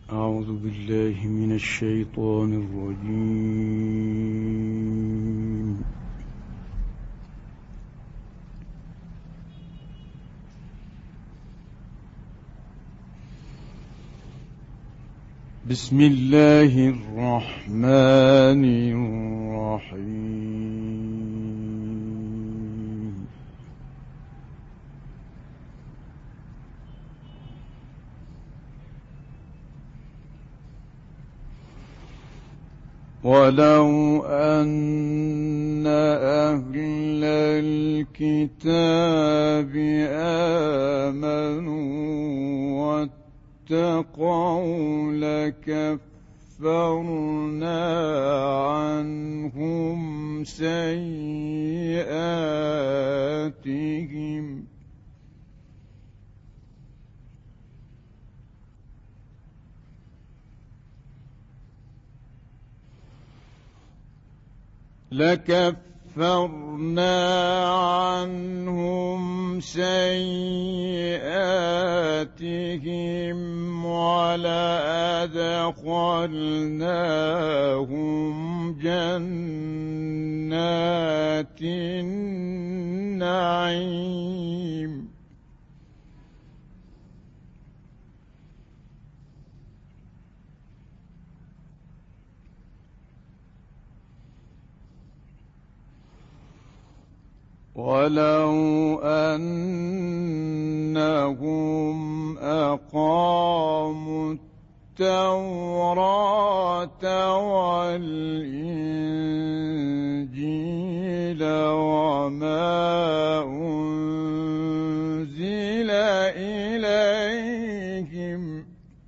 أعوذ بالله من الشيطان الرجيم. بسم الله الرحمن الرحيم. ولو أن أهل الكتاب آمنوا واتقوا لكفرنا عنهم سيئاتهم ولأدخلناهم جنات النعيم. ولو أنهم أقاموا التوراة والإنجيل وما أنزل إليهم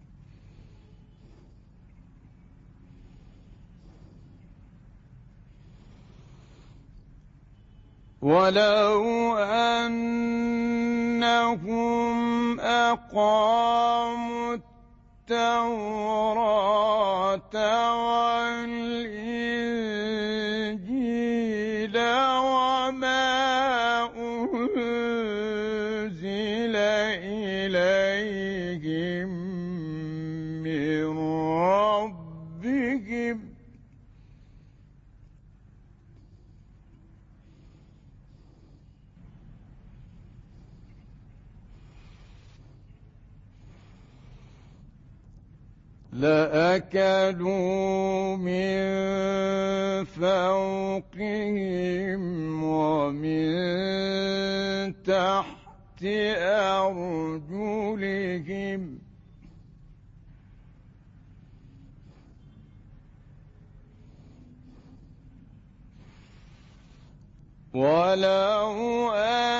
ولو أنهم أقاموا التوراة والإنجيل وما أنزل إليهم من ربهم لأكلوا من فوقهم ومن تحت أرجلهم ولو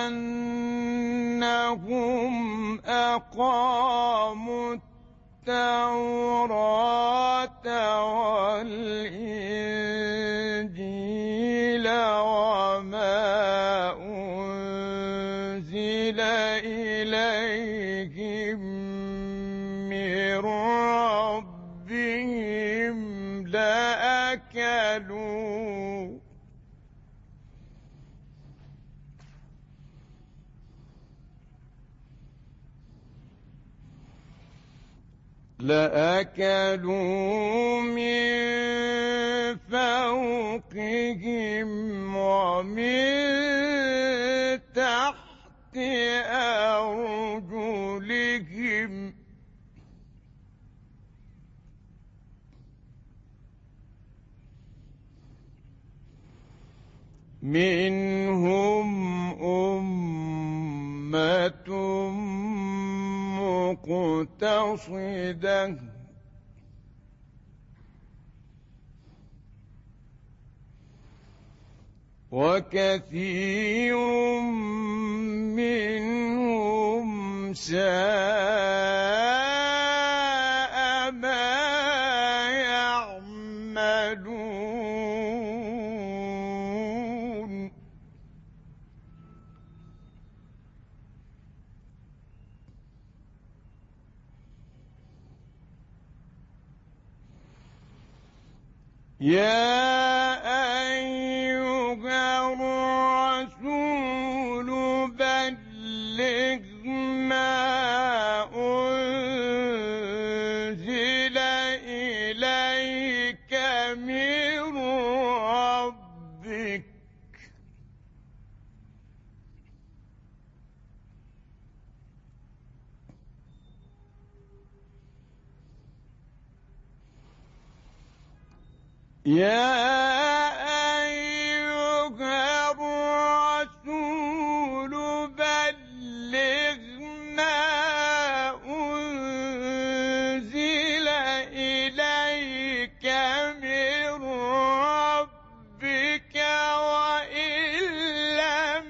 أنهم أقاموا التوراة والإنجيل وما أنزل إليهم من ربهم لأكلوا من فوقهم ومن تحت أرجلهم منهم أمة مقتصدة وكثير منهم ساء ما يعملون يا أيها الرسول بلغ ما أنزل يا أيها الرسول بلغ ما أنزل إليك من ربك وإن لم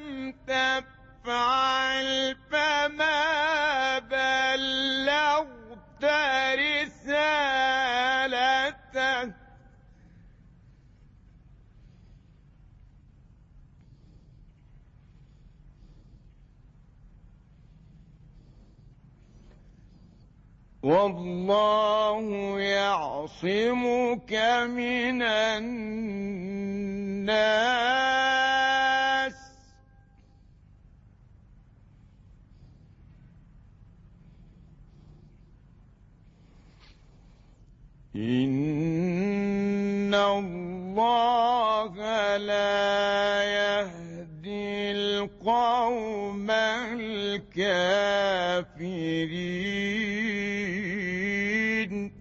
تفعل فما بلغت رسالته والله يعصمك من الناس إن الله لا يهدي القوم الكافرين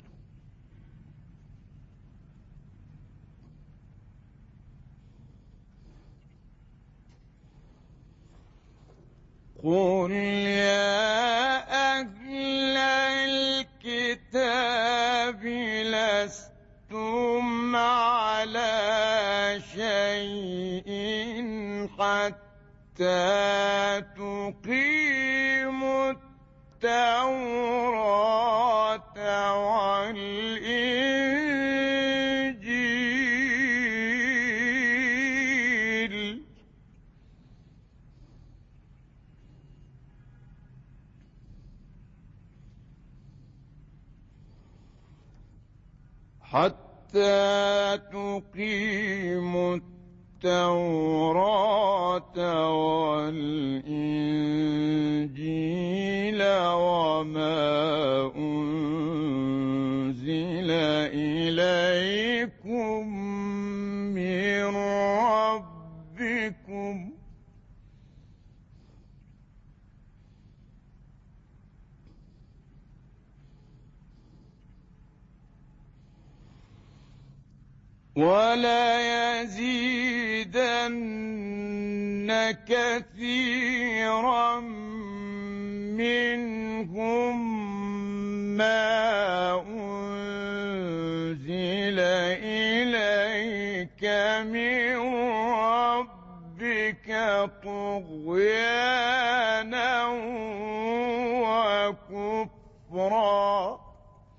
قل يا أهل الكتاب لستم على شيء حتى تقيموا التوراة والإنجيل والإنجيل وما أنزل إليكم من ربكم ولا يزيدن كثيرا منهم ما أنزل إليك من ربك طغيانا وكفرا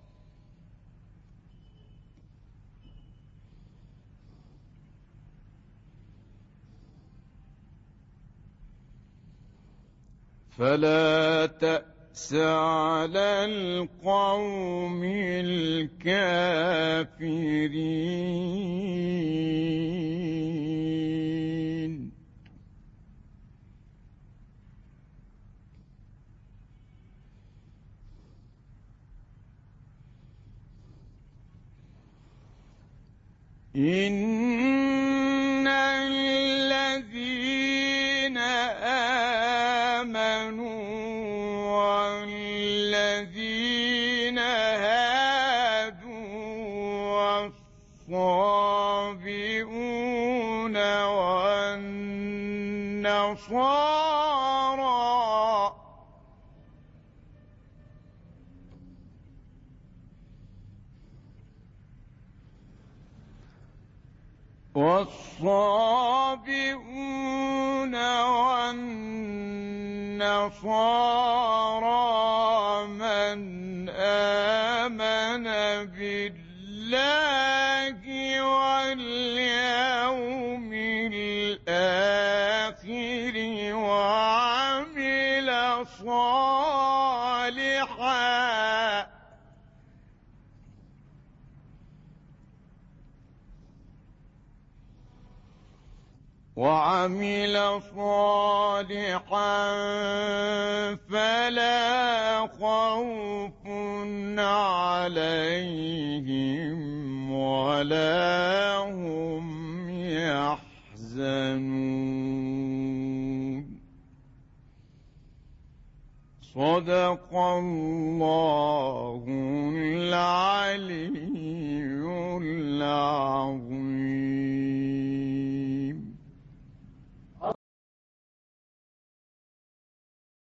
فلا تأس على القوم الكافرين إن الذين آمنوا والذين هادوا والصابئون والنصارى من آمن بالله واليوم الآخر وعمل صالحا فلا خوف عليهم ولا هم يحزنون. صدق الله العلي العظيم.